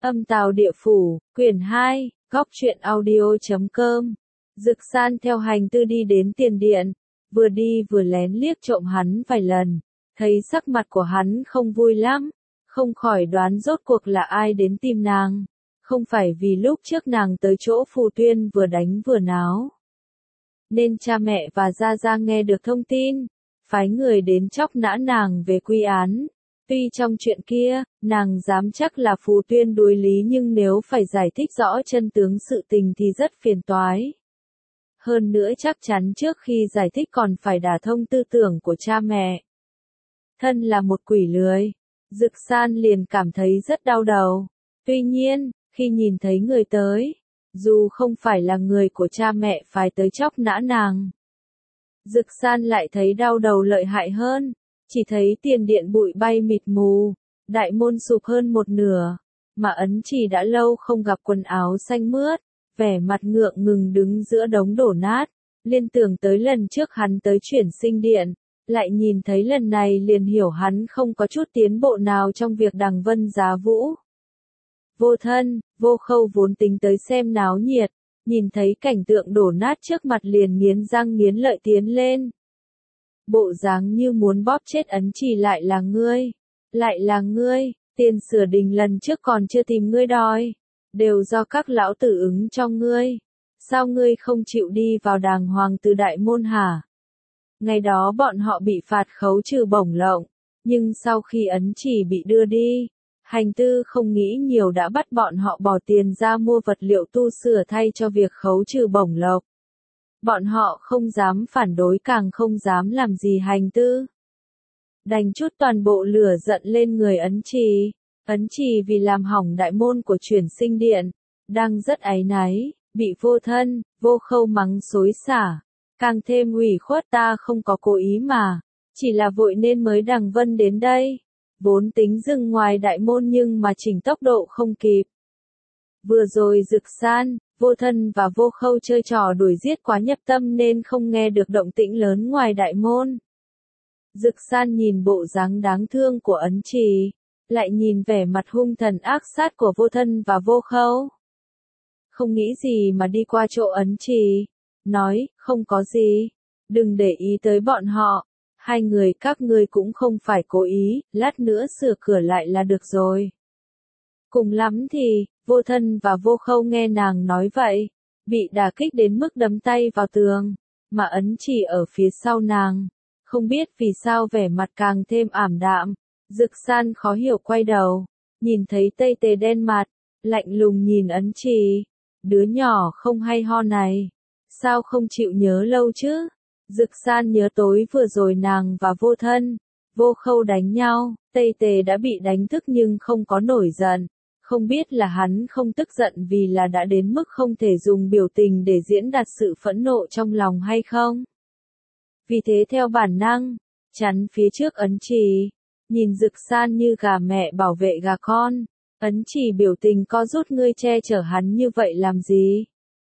Âm Tào Địa Phủ, quyển 2, góc truyện audio.com. Dực San theo Hành Tư đi đến tiền điện, vừa đi vừa lén liếc trộm hắn vài lần, thấy sắc mặt của hắn không vui lắm, không khỏi đoán rốt cuộc là ai đến tìm nàng, không phải vì lúc trước nàng tới chỗ Phù Tuyên vừa đánh vừa náo. Nên cha mẹ và Gia Gia nghe được thông tin, phái người đến chóc nã nàng về quy án. Tuy trong chuyện kia, nàng dám chắc là Phù Tuyên đối lý nhưng nếu phải giải thích rõ chân tướng sự tình thì rất phiền toái. Hơn nữa chắc chắn trước khi giải thích còn phải đả thông tư tưởng của cha mẹ. Thân là một quỷ lười, Dực San liền cảm thấy rất đau đầu. Tuy nhiên, khi nhìn thấy người tới, dù không phải là người của cha mẹ phải tới chóc nã nàng, Dực San lại thấy đau đầu lợi hại hơn. Chỉ thấy tiền điện bụi bay mịt mù, đại môn sụp hơn một nửa, mà Ấn Chỉ đã lâu không gặp quần áo xanh mướt, vẻ mặt ngượng ngừng đứng giữa đống đổ nát, liên tưởng tới lần trước hắn tới chuyển sinh điện, lại nhìn thấy lần này liền hiểu hắn không có chút tiến bộ nào trong việc đằng vân giá vũ. Vô Thân, Vô Khâu vốn tính tới xem náo nhiệt, nhìn thấy cảnh tượng đổ nát trước mặt liền nghiến răng nghiến lợi tiến lên. Bộ dáng như muốn bóp chết Ấn Chỉ lại là ngươi, tiền sửa đình lần trước còn chưa tìm ngươi đòi, đều do các lão tử ứng cho ngươi, sao ngươi không chịu đi vào đàng hoàng từ đại môn hả? Ngày đó bọn họ bị phạt khấu trừ bổng lộc, nhưng sau khi Ấn Chỉ bị đưa đi, Hành Tư không nghĩ nhiều đã bắt bọn họ bỏ tiền ra mua vật liệu tu sửa thay cho việc khấu trừ bổng lộc. Bọn họ không dám phản đối càng không dám làm gì Hành Tư. Đành chút toàn bộ lửa giận lên người Ấn Chỉ. Ấn Chỉ vì làm hỏng đại môn của chuyển sinh điện, đang rất áy náy, bị Vô Thân, Vô Khâu mắng xối xả. Càng thêm ủy khuất, ta không có cố ý mà, chỉ là vội nên mới đằng vân đến đây. Vốn tính dừng ngoài đại môn nhưng mà chỉnh tốc độ không kịp. Vừa rồi Dực San, Vô Thân và Vô Khâu chơi trò đuổi giết quá nhập tâm nên không nghe được động tĩnh lớn ngoài đại môn. Dực San nhìn bộ dáng đáng thương của Ấn Chỉ, lại nhìn vẻ mặt hung thần ác sát của Vô Thân và Vô Khâu. Không nghĩ gì mà đi qua chỗ Ấn Chỉ, nói, không có gì, đừng để ý tới bọn họ, hai người các ngươi cũng không phải cố ý, lát nữa sửa cửa lại là được rồi. Cùng lắm thì, Vô Thân và Vô Khâu nghe nàng nói vậy, bị đả kích đến mức đấm tay vào tường, mà Ấn Chỉ ở phía sau nàng, không biết vì sao vẻ mặt càng thêm ảm đạm. Dực San khó hiểu quay đầu, nhìn thấy Tây Tề đen mặt, lạnh lùng nhìn Ấn Chỉ, đứa nhỏ không hay ho này, sao không chịu nhớ lâu chứ? Dực San nhớ tối vừa rồi nàng và Vô Thân, Vô Khâu đánh nhau, Tây Tề đã bị đánh thức nhưng không có nổi giận. Không biết là hắn không tức giận vì là đã đến mức không thể dùng biểu tình để diễn đạt sự phẫn nộ trong lòng hay không? Vì thế theo bản năng, chắn phía trước Ấn Chỉ, nhìn Dực San như gà mẹ bảo vệ gà con. Ấn Chỉ biểu tình co rút, ngươi che chở hắn như vậy làm gì?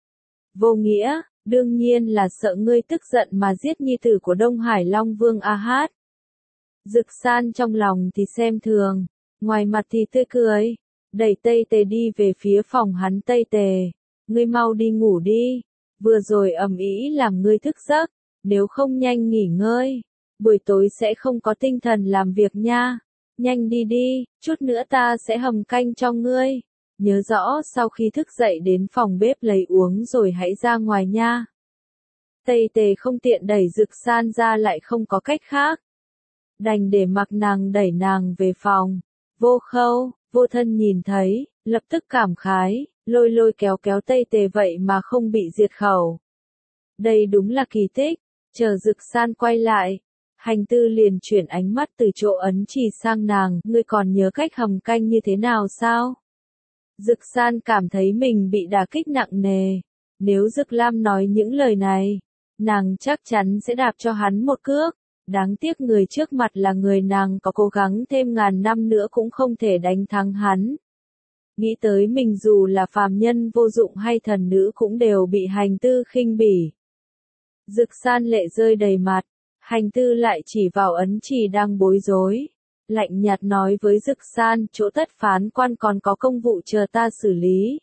Vô nghĩa, đương nhiên là sợ ngươi tức giận mà giết nhi tử của Đông Hải Long Vương A Hát. Dực San trong lòng thì xem thường, ngoài mặt thì tươi cười, đẩy Tây Tề đi về phía phòng hắn. Tây Tề, ngươi mau đi ngủ đi, vừa rồi ầm ĩ làm ngươi thức giấc, nếu không nhanh nghỉ ngơi, buổi tối sẽ không có tinh thần làm việc nha. Nhanh đi đi, chút nữa ta sẽ hầm canh cho ngươi. Nhớ rõ sau khi thức dậy đến phòng bếp lấy uống rồi hãy ra ngoài nha. Tây Tề không tiện đẩy Dực San ra, lại không có cách khác, đành để mặc nàng đẩy nàng về phòng. Vô Khâu, Vô Thân nhìn thấy, lập tức cảm khái, lôi lôi kéo kéo Tây Tề vậy mà không bị diệt khẩu. Đây đúng là kỳ tích. Chờ Dực San quay lại, Hành Tư liền chuyển ánh mắt từ chỗ Ấn Chỉ sang nàng, ngươi còn nhớ cách hầm canh như thế nào sao? Dực San cảm thấy mình bị đả kích nặng nề, nếu Dực Lam nói những lời này, nàng chắc chắn sẽ đạp cho hắn một cước. Đáng tiếc người trước mặt là người nàng có cố gắng thêm ngàn năm nữa cũng không thể đánh thắng hắn. Nghĩ tới mình dù là phàm nhân vô dụng hay thần nữ cũng đều bị Hành Tư khinh bỉ. Dực San lệ rơi đầy mặt, Hành Tư lại chỉ vào Ấn Chỉ đang bối rối. lạnh nhạt nói với Dực San, chỗ Tất phán quan còn có công vụ chờ ta xử lý.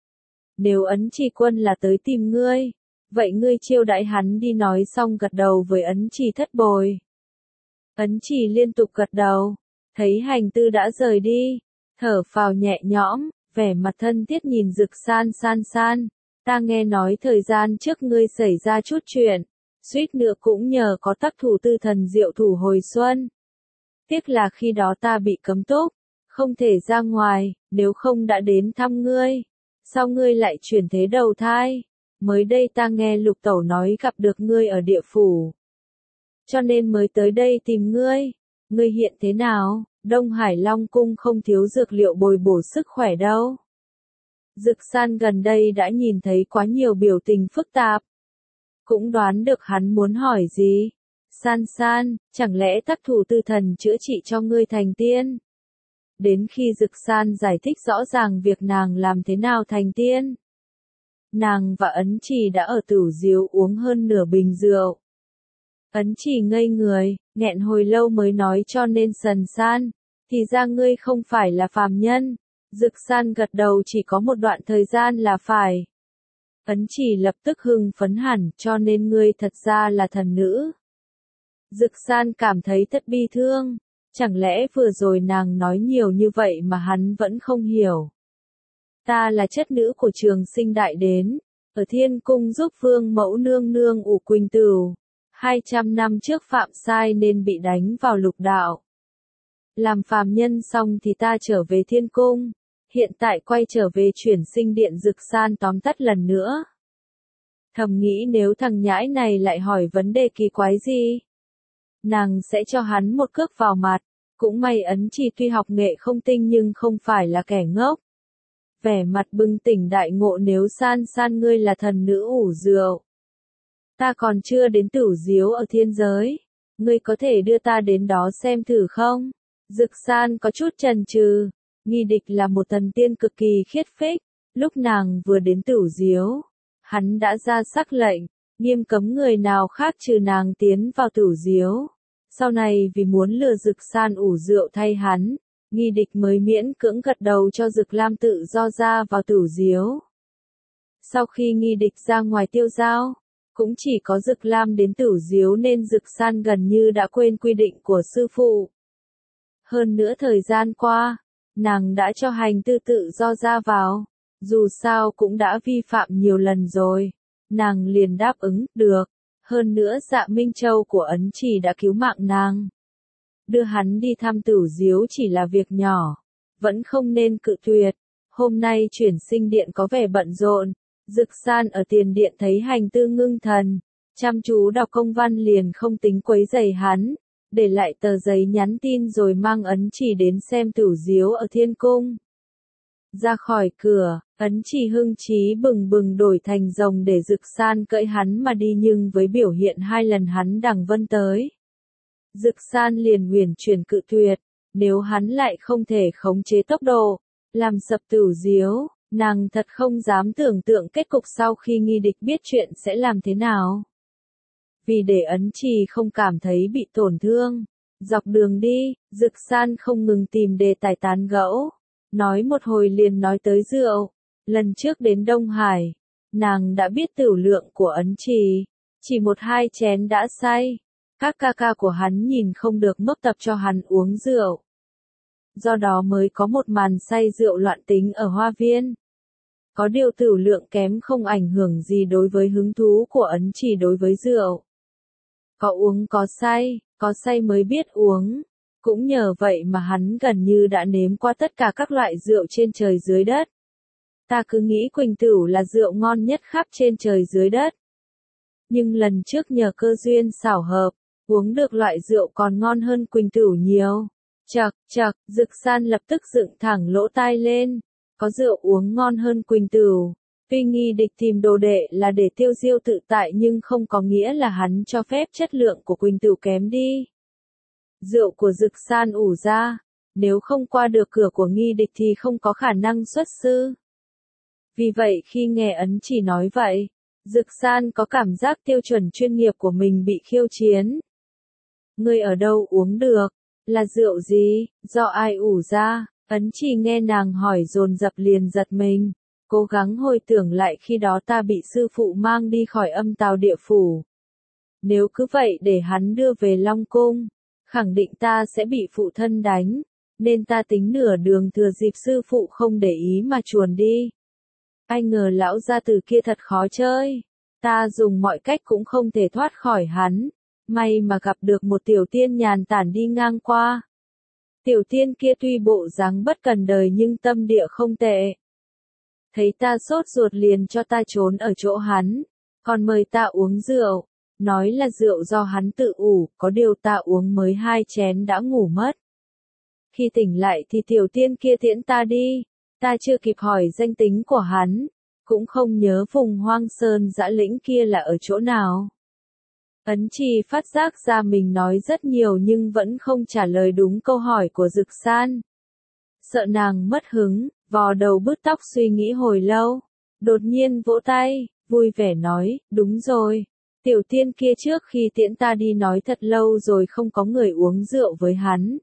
Nếu Ấn Trì quân là tới tìm ngươi, vậy ngươi chiêu đãi hắn đi, nói xong gật đầu với Ấn Trì thất bồi. Ấn Trì liên tục gật đầu, thấy hành tư đã rời đi, thở phào nhẹ nhõm, vẻ mặt thân thiết nhìn Dực San, San, ta nghe nói thời gian trước ngươi xảy ra chút chuyện, suýt nữa cũng nhờ có tác thủ tư thần diệu thủ hồi xuân. Tiếc là khi đó ta bị cấm túc, không thể ra ngoài, nếu không đã đến thăm ngươi. Sao ngươi lại chuyển thế đầu thai? Mới đây ta nghe Lục Tẩu nói gặp được ngươi ở địa phủ, cho nên mới tới đây tìm ngươi. Ngươi hiện thế nào? Đông Hải Long Cung không thiếu dược liệu bồi bổ sức khỏe đâu. Dực San gần đây đã nhìn thấy quá nhiều biểu tình phức tạp, cũng đoán được hắn muốn hỏi gì. San, chẳng lẽ tác thủ tư thần chữa trị cho ngươi thành tiên? Đến khi Dực San giải thích rõ ràng việc nàng làm thế nào thành tiên, nàng và Ấn Trì đã ở Tửu Diếu uống hơn nửa bình rượu. Ấn Trì ngây người, nghẹn hồi lâu mới nói, cho nên San, thì ra ngươi không phải là phàm nhân. Dực San gật đầu, chỉ có một đoạn thời gian là phải. Ấn Trì lập tức hưng phấn hẳn, cho nên ngươi thật ra là thần nữ. Dực San cảm thấy thật bi thương, chẳng lẽ vừa rồi nàng nói nhiều như vậy mà hắn vẫn không hiểu. Ta là chất nữ của Trường Sinh Đại Đến, ở Thiên Cung giúp Vương Mẫu nương nương ủ Quỳnh Tửu, 200 năm trước phạm sai nên bị đánh vào lục đạo. Làm phàm nhân xong thì ta trở về Thiên Cung, hiện tại quay trở về Chuyển Sinh Điện. Dực San tóm tắt lần nữa. Thầm nghĩ nếu thằng nhãi này lại hỏi vấn đề kỳ quái gì, nàng sẽ cho hắn một cước vào mặt. Cũng may Ấn Trì tuy học nghệ không tinh nhưng không phải là kẻ ngốc. Vẻ mặt bừng tỉnh đại ngộ, nếu San ngươi là thần nữ ủ rượu, ta còn chưa đến Tửu Diếu ở thiên giới, ngươi có thể đưa ta đến đó xem thử không? Dực San có chút chần chừ, Nghi Địch là một thần tiên cực kỳ khiết phích, lúc nàng vừa đến Tửu Diếu, hắn đã ra sắc lệnh, nghiêm cấm người nào khác trừ nàng tiến vào Tửu Diếu. Sau này vì muốn lừa Dực San ủ rượu thay hắn, Nghi Địch mới miễn cưỡng gật đầu cho Dực Lam tự do ra vào Tửu Diếu. Sau khi Nghi Địch ra ngoài tiêu giao, cũng chỉ có Dực Lam đến Tửu Diếu nên Dực San gần như đã quên quy định của sư phụ. Hơn nữa thời gian qua, nàng đã cho hành tư tự do ra vào, dù sao cũng đã vi phạm nhiều lần rồi, nàng liền đáp ứng, được. Hơn nữa Dạ Minh Châu của Ấn Trì đã cứu mạng nàng. Đưa hắn đi thăm Tửu Diếu chỉ là việc nhỏ, vẫn không nên cự tuyệt. Hôm nay Chuyển Sinh Điện có vẻ bận rộn, Dực San ở tiền điện thấy hành tư ngưng thần, chăm chú đọc công văn liền không tính quấy rầy hắn, để lại tờ giấy nhắn tin rồi mang Ấn Trì đến xem Tửu Diếu ở Thiên Cung. Ra khỏi cửa, Ấn Trì hưng trí bừng bừng đổi thành rồng để Dực San cưỡi hắn mà đi, nhưng với biểu hiện 2 lần hắn đằng vân tới, Dực San liền uyển chuyển cự tuyệt. Nếu hắn lại không thể khống chế tốc độ, làm sập Tửu Diếu, nàng thật không dám tưởng tượng kết cục sau khi Nghi Địch biết chuyện sẽ làm thế nào. Vì để Ấn Trì không cảm thấy bị tổn thương, dọc đường đi, Dực San không ngừng tìm đề tài tán gẫu. Nói một hồi liền nói tới rượu. Lần trước đến Đông Hải, nàng đã biết tửu lượng của Ấn Trì, chỉ 1-2 chén đã say. Các ca ca của hắn nhìn không được mốc tập cho hắn uống rượu. Do đó mới có một màn say rượu loạn tính ở Hoa Viên. Có điều tửu lượng kém không ảnh hưởng gì đối với hứng thú của Ấn Trì đối với rượu. Có uống có say mới biết uống. Cũng nhờ vậy mà hắn gần như đã nếm qua tất cả các loại rượu trên trời dưới đất. Ta cứ nghĩ Quỳnh Tửu là rượu ngon nhất khắp trên trời dưới đất. Nhưng lần trước nhờ cơ duyên xảo hợp, uống được loại rượu còn ngon hơn Quỳnh Tửu nhiều. Chậc, Dực San lập tức dựng thẳng lỗ tai lên. Có rượu uống ngon hơn Quỳnh Tửu. Tuy Nghi Địch tìm đồ đệ là để tiêu diêu tự tại nhưng không có nghĩa là hắn cho phép chất lượng của Quỳnh Tửu kém đi. Rượu của Dực San ủ ra, nếu không qua được cửa của Nghi Địch thì không có khả năng xuất sư. Vì vậy khi nghe Ấn Trì nói vậy, Dực San có cảm giác tiêu chuẩn chuyên nghiệp của mình bị khiêu chiến. Ngươi ở đâu uống được? Là rượu gì, do ai ủ ra? Ấn Chỉ nghe nàng hỏi dồn dập liền giật mình, cố gắng hồi tưởng lại khi đó ta bị sư phụ mang đi khỏi Âm Tào Địa Phủ. Nếu cứ vậy để hắn đưa về Long Cung, khẳng định ta sẽ bị phụ thân đánh, nên ta tính nửa đường thừa dịp sư phụ không để ý mà chuồn đi. Ai ngờ lão gia tử kia thật khó chơi, ta dùng mọi cách cũng không thể thoát khỏi hắn, may mà gặp được một tiểu tiên nhàn tản đi ngang qua. Tiểu tiên kia tuy bộ dáng bất cần đời nhưng tâm địa không tệ. Thấy ta sốt ruột liền cho ta trốn ở chỗ hắn, còn mời ta uống rượu, nói là rượu do hắn tự ủ, có điều ta uống mới 2 chén đã ngủ mất. Khi tỉnh lại thì tiểu tiên kia tiễn ta đi, ta chưa kịp hỏi danh tính của hắn, cũng không nhớ vùng hoang sơn dã lĩnh kia là ở chỗ nào. Ấn Trì phát giác ra mình nói rất nhiều nhưng vẫn không trả lời đúng câu hỏi của Dực San. Sợ nàng mất hứng, vò đầu bứt tóc suy nghĩ hồi lâu, đột nhiên vỗ tay, vui vẻ nói, đúng rồi, tiểu tiên kia trước khi tiễn ta đi nói thật lâu rồi không có người uống rượu với hắn.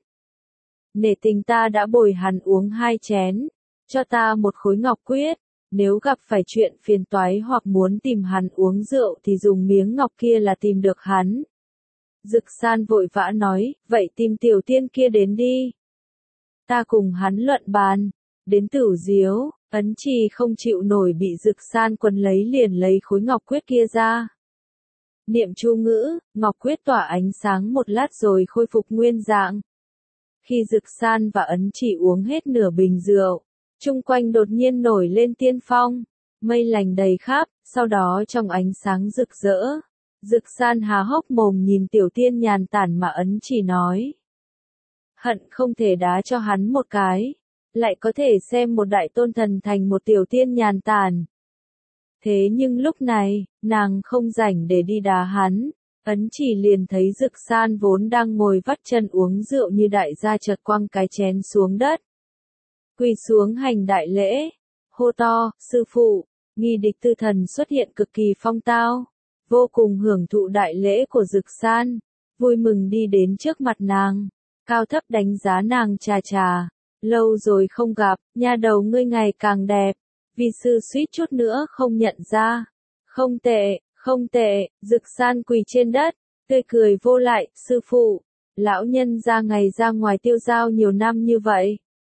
Nể tình ta đã bồi hắn uống 2 chén, cho ta một khối ngọc quyết, nếu gặp phải chuyện phiền toái hoặc muốn tìm hắn uống rượu thì dùng miếng ngọc kia là tìm được hắn. Dực San vội vã nói, vậy tìm tiểu tiên kia đến đi. Ta cùng hắn luận bàn, đến Tửu Diếu, Ấn Trì không chịu nổi bị Dực San quấn lấy liền lấy khối ngọc quyết kia ra. Niệm chú ngữ, ngọc quyết tỏa ánh sáng một lát rồi khôi phục nguyên dạng. Khi Dực San và Ấn Trì uống hết nửa bình rượu, chung quanh đột nhiên nổi lên tiên phong, mây lành đầy khắp, sau đó trong ánh sáng rực rỡ. Dực San há hốc mồm nhìn tiểu tiên nhàn tản mà Ấn Trì nói. Hận không thể đá cho hắn một cái, lại có thể xem một đại tôn thần thành một tiểu tiên nhàn tản. Thế nhưng lúc này, nàng không rảnh để đi đá hắn, Ấn Trì liền thấy Dực San vốn đang ngồi vắt chân uống rượu như đại gia chợt quăng cái chén xuống đất. Quỳ xuống hành đại lễ, hô to, sư phụ, Nghi Địch Tư Thần xuất hiện cực kỳ phong tao, vô cùng hưởng thụ đại lễ của Dực San, vui mừng đi đến trước mặt nàng, cao thấp đánh giá nàng trà trà, lâu rồi không gặp, nha đầu ngươi ngày càng đẹp, vi sư suýt chút nữa không nhận ra, không tệ, không tệ, Dực San quỳ trên đất, tươi cười vô lại, sư phụ, lão nhân ra ngày ra ngoài tiêu giao nhiều năm như vậy.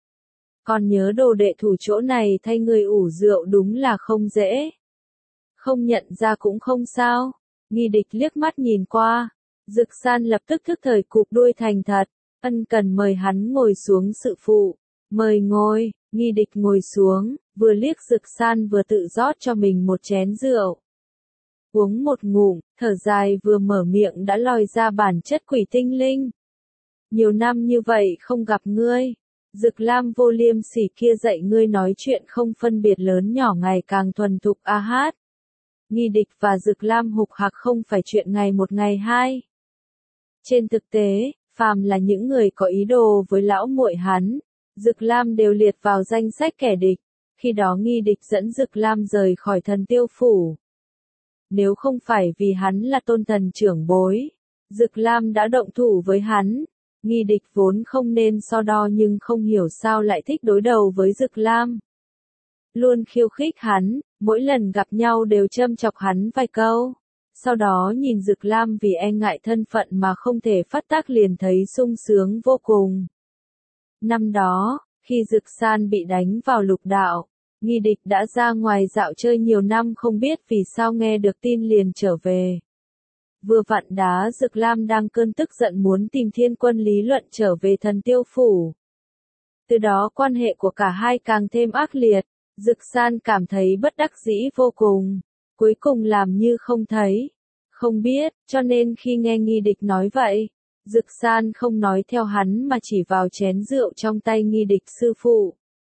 Còn nhớ đồ đệ thủ chỗ này thay người ủ rượu đúng là không dễ. Không nhận ra cũng không sao. Nghi Địch liếc mắt nhìn qua. Dực San lập tức thức thời cụp đuôi thành thật. Ân cần mời hắn ngồi xuống sự phụ. Mời ngồi, Nghi Địch ngồi xuống, vừa liếc Dực San vừa tự rót cho mình một chén rượu. Uống một ngụm, thở dài vừa mở miệng đã lòi ra bản chất quỷ tinh linh. Nhiều năm như vậy không gặp ngươi. Dực Lam vô liêm sỉ kia dạy ngươi nói chuyện không phân biệt lớn nhỏ ngày càng thuần thục a hát. Nghi Địch và Dực Lam hục hạc không phải chuyện ngày một ngày hai. Trên thực tế, phàm là những người có ý đồ với lão muội hắn, Dực Lam đều liệt vào danh sách kẻ địch, khi đó Nghi Địch dẫn Dực Lam rời khỏi Thần Tiêu Phủ. Nếu không phải vì hắn là tôn thần trưởng bối, Dực Lam đã động thủ với hắn. Nghi Địch vốn không nên so đo nhưng không hiểu sao lại thích đối đầu với Dực Lam. Luôn khiêu khích hắn, mỗi lần gặp nhau đều châm chọc hắn vài câu. Sau đó nhìn Dực Lam vì e ngại thân phận mà không thể phát tác liền thấy sung sướng vô cùng. Năm đó, khi Dực San bị đánh vào lục đạo, Nghi Địch đã ra ngoài dạo chơi nhiều năm không biết vì sao nghe được tin liền trở về. Vừa vặn đá Dực Lam đang cơn tức giận muốn tìm Thiên Quân lý luận trở về Thần Tiêu Phủ. Từ đó quan hệ của cả hai càng thêm ác liệt, Dực San cảm thấy bất đắc dĩ vô cùng, cuối cùng làm như không thấy, không biết, cho nên khi nghe Nghi Địch nói vậy, Dực San không nói theo hắn mà chỉ vào chén rượu trong tay Nghi Địch sư phụ.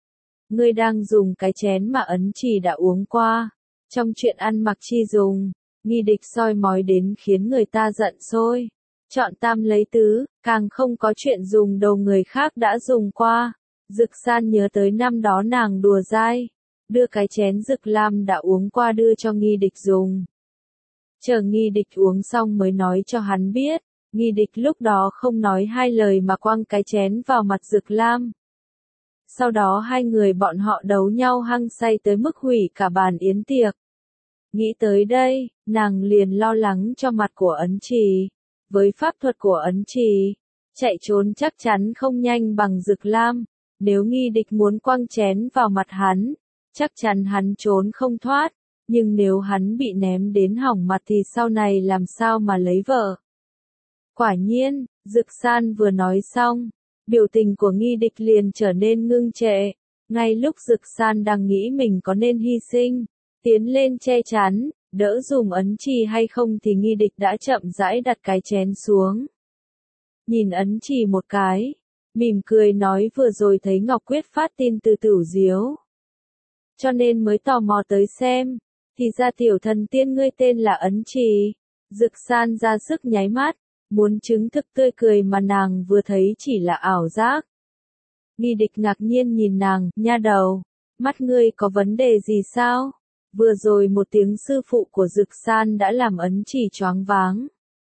Ngươi đang dùng cái chén mà Ấn Trì đã uống qua, trong chuyện ăn mặc chi dùng. Nghi Địch soi mói đến khiến người ta giận sôi. Chọn tam lấy tứ, càng không có chuyện dùng đồ người khác đã dùng qua. Dực San nhớ tới năm đó nàng đùa dai, đưa cái chén Dực Lam đã uống qua đưa cho Nghi Địch dùng. Chờ Nghi Địch uống xong mới nói cho hắn biết, Nghi Địch lúc đó không nói hai lời mà quăng cái chén vào mặt Dực Lam. Sau đó hai người bọn họ đấu nhau hăng say tới mức hủy cả bàn yến tiệc. Nghĩ tới đây, nàng liền lo lắng cho mặt của Ấn Trì. Với pháp thuật của Ấn Trì, chạy trốn chắc chắn không nhanh bằng Dực Lam. Nếu Nghi Địch muốn quăng chén vào mặt hắn, chắc chắn hắn trốn không thoát. Nhưng nếu hắn bị ném đến hỏng mặt thì sau này làm sao mà lấy vợ? Quả nhiên, Dực San vừa nói xong, biểu tình của Nghi Địch liền trở nên ngưng trệ. Ngay lúc Dực San đang nghĩ mình có nên hy sinh, tiến lên che chắn, đỡ dùm Ấn Trì hay không thì Nghi Địch đã chậm rãi đặt cái chén xuống. Nhìn Ấn Trì một cái, mỉm cười nói vừa rồi thấy Ngọc Quyết phát tin từ Tửu Diếu, cho nên mới tò mò tới xem, thì ra tiểu thần tiên ngươi tên là Ấn Trì. Dực San ra sức nháy mắt, muốn chứng thực tươi cười mà nàng vừa thấy chỉ là ảo giác. Nghi Địch ngạc nhiên nhìn nàng, nha đầu, mắt ngươi có vấn đề gì sao? Vừa rồi một tiếng sư phụ của Dực San đã làm Ấn Trì choáng váng.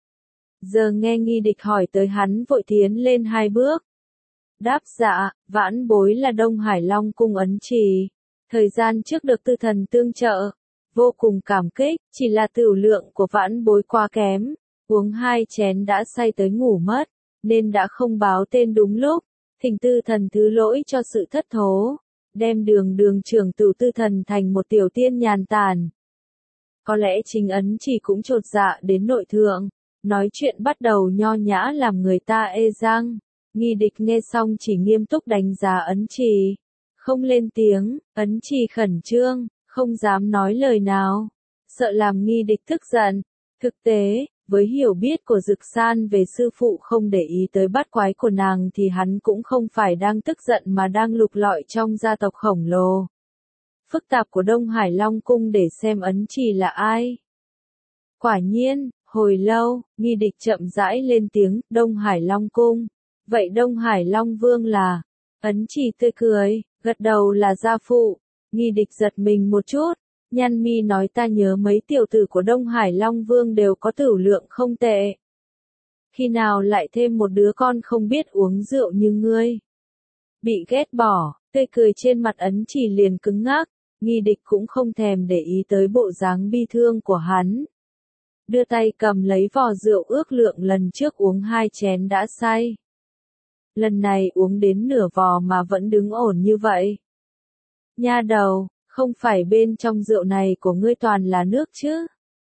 Giờ nghe Nghi Địch hỏi tới hắn vội tiến lên hai bước. Đáp dạ, vãn bối là Đông Hải Long cung Ấn Trì. Thời gian trước được tư thần tương trợ, vô cùng cảm kích, chỉ là tửu lượng của vãn bối quá kém. Uống hai chén đã say tới ngủ mất, nên đã không báo tên đúng lúc. Thỉnh tư thần thứ lỗi cho sự thất thố. Đem đường trưởng tử tư thần thành một tiểu tiên nhàn tản. Có lẽ chính Ấn Trì cũng chột dạ đến nội thượng, nói chuyện bắt đầu nho nhã làm người ta ê răng. Nghi Địch nghe xong chỉ nghiêm túc đánh giá Ấn Trì, không lên tiếng. Ấn Trì khẩn trương, không dám nói lời nào, sợ làm Nghi Địch tức giận. Thực tế, với hiểu biết của Dực San về sư phụ không để ý tới bát quái của nàng thì hắn cũng không phải đang tức giận mà đang lục lọi trong gia tộc khổng lồ phức tạp của Đông Hải Long cung để xem Ấn Trì là ai. Quả nhiên, hồi lâu, Nghi Địch chậm rãi lên tiếng, Đông Hải Long cung. Vậy Đông Hải Long Vương là? Ấn Trì tươi cười, gật đầu là gia phụ. Nghi Địch giật mình một chút, nhăn mi nói ta nhớ mấy tiểu tử của Đông Hải Long Vương đều có tửu lượng không tệ. Khi nào lại thêm một đứa con không biết uống rượu như ngươi? Bị ghét bỏ, tươi cười trên mặt Ấn Trì liền cứng ngắc. Nghi Địch cũng không thèm để ý tới bộ dáng bi thương của hắn. Đưa tay cầm lấy vò rượu ước lượng lần trước uống hai chén đã say. Lần này uống đến nửa vò mà vẫn đứng ổn như vậy. Nha đầu, không phải bên trong rượu này của ngươi toàn là nước chứ?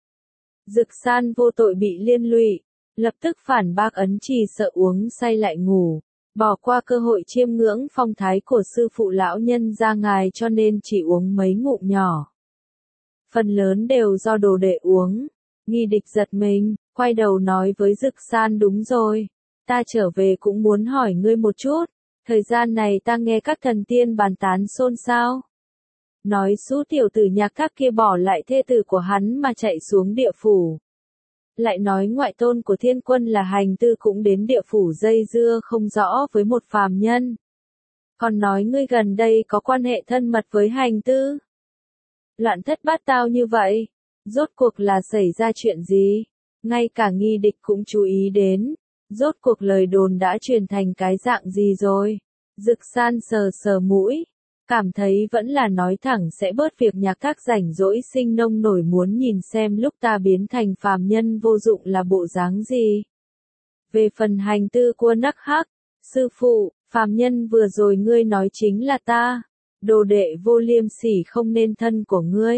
Dực San vô tội bị liên lụy, lập tức phản bác Ấn Trì sợ uống say lại ngủ, bỏ qua cơ hội chiêm ngưỡng phong thái của sư phụ lão nhân gia ngài cho nên chỉ uống mấy ngụm nhỏ. Phần lớn đều do đồ đệ uống. Nghi Địch giật mình, quay đầu nói với Dực San đúng rồi, ta trở về cũng muốn hỏi ngươi một chút, thời gian này ta nghe các thần tiên bàn tán xôn xao. Nói số tiểu tử Nhạc Thác kia bỏ lại thê tử của hắn mà chạy xuống địa phủ. Lại nói ngoại tôn của Thiên Quân là Hành Tư cũng đến địa phủ dây dưa không rõ với một phàm nhân. Còn nói ngươi gần đây có quan hệ thân mật với Hành Tư. Loạn thất bát tao như vậy, rốt cuộc là xảy ra chuyện gì? Ngay cả Nghi Địch cũng chú ý đến, rốt cuộc lời đồn đã truyền thành cái dạng gì rồi? Dực San sờ sờ mũi, cảm thấy vẫn là nói thẳng sẽ bớt việc Nhạc Thác rảnh rỗi sinh nông nổi muốn nhìn xem lúc ta biến thành phàm nhân vô dụng là bộ dáng gì. Về phần Hành Tư của Nắc Hắc, sư phụ, phàm nhân vừa rồi ngươi nói chính là ta, đồ đệ vô liêm sỉ không nên thân của ngươi.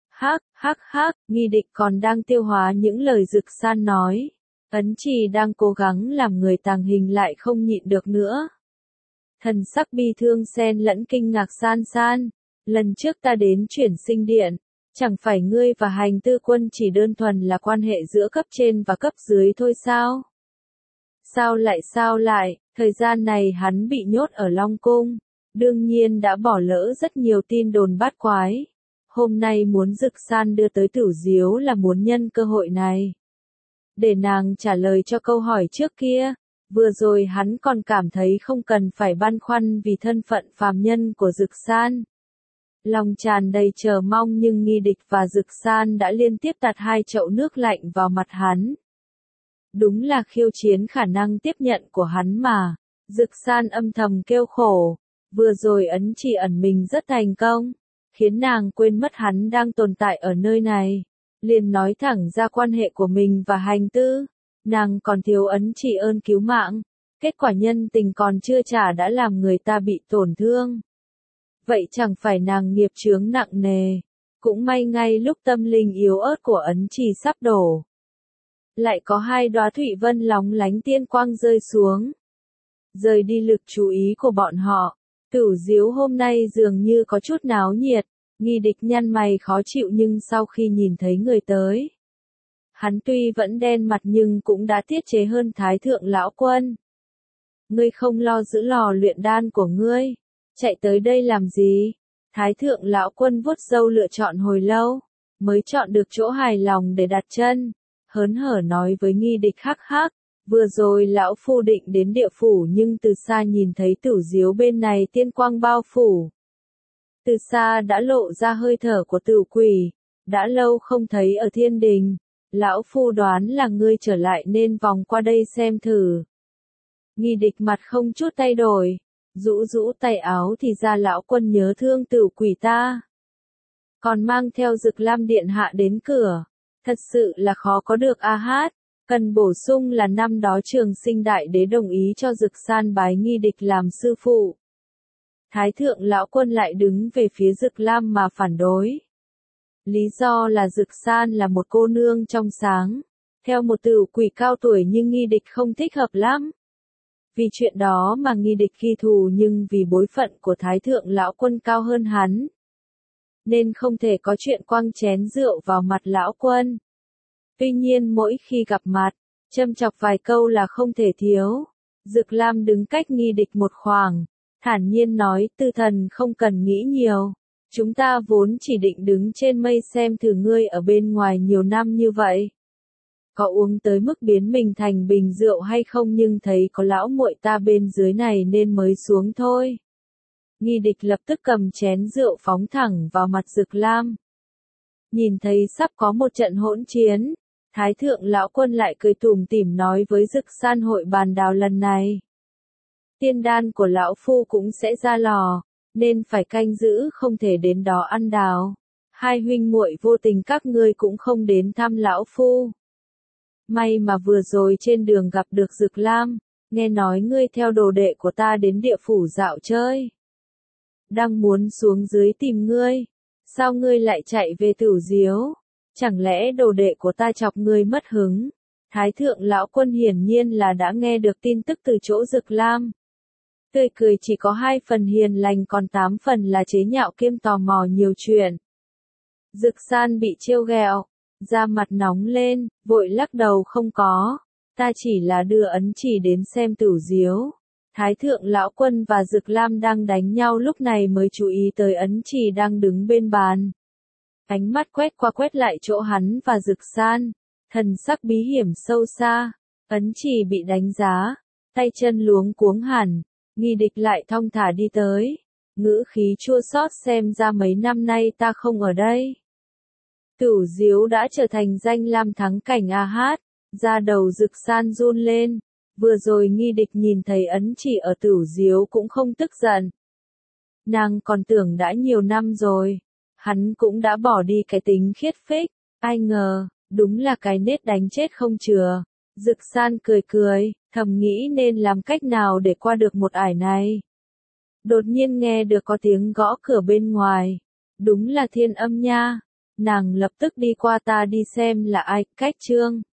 Hắc, Nghi Địch còn đang tiêu hóa những lời Dực San nói. Ấn Trì đang cố gắng làm người tàng hình lại không nhịn được nữa. Thần sắc bi thương xen lẫn kinh ngạc San, lần trước ta đến chuyển sinh điện, chẳng phải ngươi và Hành Tư Quân chỉ đơn thuần là quan hệ giữa cấp trên và cấp dưới thôi sao? Sao lại, thời gian này hắn bị nhốt ở Long Cung, đương nhiên đã bỏ lỡ rất nhiều tin đồn bát quái. Hôm nay muốn Dực San đưa tới Tửu Diếu là muốn nhân cơ hội này để nàng trả lời cho câu hỏi trước kia. Vừa rồi hắn còn cảm thấy không cần phải băn khoăn vì thân phận phàm nhân của Dực San. Lòng tràn đầy chờ mong nhưng Nghi Địch và Dực San đã liên tiếp tạt hai chậu nước lạnh vào mặt hắn. Đúng là khiêu chiến khả năng tiếp nhận của hắn mà. Dực San âm thầm kêu khổ. Vừa rồi ấn chỉ ẩn mình rất thành công, khiến nàng quên mất hắn đang tồn tại ở nơi này. Liền nói thẳng ra quan hệ của mình và hành tư. Nàng còn thiếu ấn chỉ ơn cứu mạng. Kết quả nhân tình còn chưa trả đã làm người ta bị tổn thương. Vậy chẳng phải nàng nghiệp chướng nặng nề. Cũng may ngay lúc tâm linh yếu ớt của ấn chỉ sắp đổ, lại có 2 đóa thụy vân lóng lánh tiên quang rơi xuống. Rời đi lực chú ý của bọn họ. Tửu Diếu hôm nay dường như có chút náo nhiệt. Nghi Địch nhăn mày khó chịu nhưng sau khi nhìn thấy người tới, hắn tuy vẫn đen mặt nhưng cũng đã tiết chế hơn Thái thượng lão quân. Ngươi không lo giữ lò luyện đan của ngươi, chạy tới đây làm gì? Thái thượng lão quân vuốt râu lựa chọn hồi lâu, mới chọn được chỗ hài lòng để đặt chân. Hớn hở nói với Nghi Địch hắc hắc, vừa rồi lão phu định đến địa phủ nhưng từ xa nhìn thấy Tửu Diếu bên này tiên quang bao phủ. Từ xa đã lộ ra hơi thở của Tửu Quỷ, đã lâu không thấy ở thiên đình, lão phu đoán là ngươi trở lại nên vòng qua đây xem thử. Nghi Địch mặt không chút thay đổi, rũ rũ tay áo thì ra lão quân nhớ thương Tửu Quỷ ta. Còn mang theo Dực Lam điện hạ đến cửa, thật sự là khó có được a hát. Cần bổ sung là năm đó Trường Sinh đại đế đồng ý cho Dực San bái Nghi Địch làm sư phụ. Thái thượng lão quân lại đứng về phía Dực Lam mà phản đối. Lý do là Dực San là một cô nương trong sáng, theo một Tửu Quỷ cao tuổi nhưng Nghi Địch không thích hợp lắm. Vì chuyện đó mà Nghi Địch ghi thù nhưng vì bối phận của Thái thượng lão quân cao hơn hắn, nên không thể có chuyện quăng chén rượu vào mặt lão quân. Tuy nhiên mỗi khi gặp mặt, châm chọc vài câu là không thể thiếu. Dực Lam đứng cách Nghi Địch một khoảng, thản nhiên nói, tư thần không cần nghĩ nhiều. Chúng ta vốn chỉ định đứng trên mây xem thử ngươi ở bên ngoài nhiều năm như vậy. Có uống tới mức biến mình thành bình rượu hay không nhưng thấy có lão muội ta bên dưới này nên mới xuống thôi. Nghi Địch lập tức cầm chén rượu phóng thẳng vào mặt Dực Lam. Nhìn thấy sắp có một trận hỗn chiến, Thái thượng lão quân lại cười tủm tỉm nói với Dực San hội bàn đào lần này. Tiên đan của lão phu cũng sẽ ra lò, nên phải canh giữ không thể đến đó ăn đào. Hai huynh muội vô tình các ngươi cũng không đến thăm lão phu. May mà vừa rồi trên đường gặp được Dực Lam, nghe nói ngươi theo đồ đệ của ta đến địa phủ dạo chơi. Đang muốn xuống dưới tìm ngươi, sao ngươi lại chạy về Tửu Diếu? Chẳng lẽ đồ đệ của ta chọc ngươi mất hứng? Thái thượng lão quân hiển nhiên là đã nghe được tin tức từ chỗ Dực Lam. Tươi cười chỉ có 2 phần hiền lành còn 8 phần là chế nhạo kiêm tò mò nhiều chuyện. Dực San bị trêu ghẹo, da mặt nóng lên, vội lắc đầu không có. Ta chỉ là đưa ấn chỉ đến xem Tửu Diếu. Thái thượng lão quân và Dực Lam đang đánh nhau lúc này mới chú ý tới ấn chỉ đang đứng bên bàn. Ánh mắt quét qua quét lại chỗ hắn và Dực San, thần sắc bí hiểm sâu xa, ấn chỉ bị đánh giá, tay chân luống cuống hẳn, Nghi Địch lại thong thả đi tới, ngữ khí chua xót xem ra mấy năm nay ta không ở đây. Tửu Diếu đã trở thành danh lam thắng cảnh a hát, da đầu Dực San run lên, vừa rồi Nghi Địch nhìn thấy ấn chỉ ở Tửu Diếu cũng không tức giận. Nàng còn tưởng đã nhiều năm rồi. Hắn cũng đã bỏ đi cái tính khiết phích, ai ngờ, đúng là cái nết đánh chết không chừa. Dực San cười cười, thầm nghĩ nên làm cách nào để qua được một ải này. Đột nhiên nghe được có tiếng gõ cửa bên ngoài. Đúng là Thiên Âm nha. Nàng lập tức đi qua, ta đi xem là ai, cách Trương.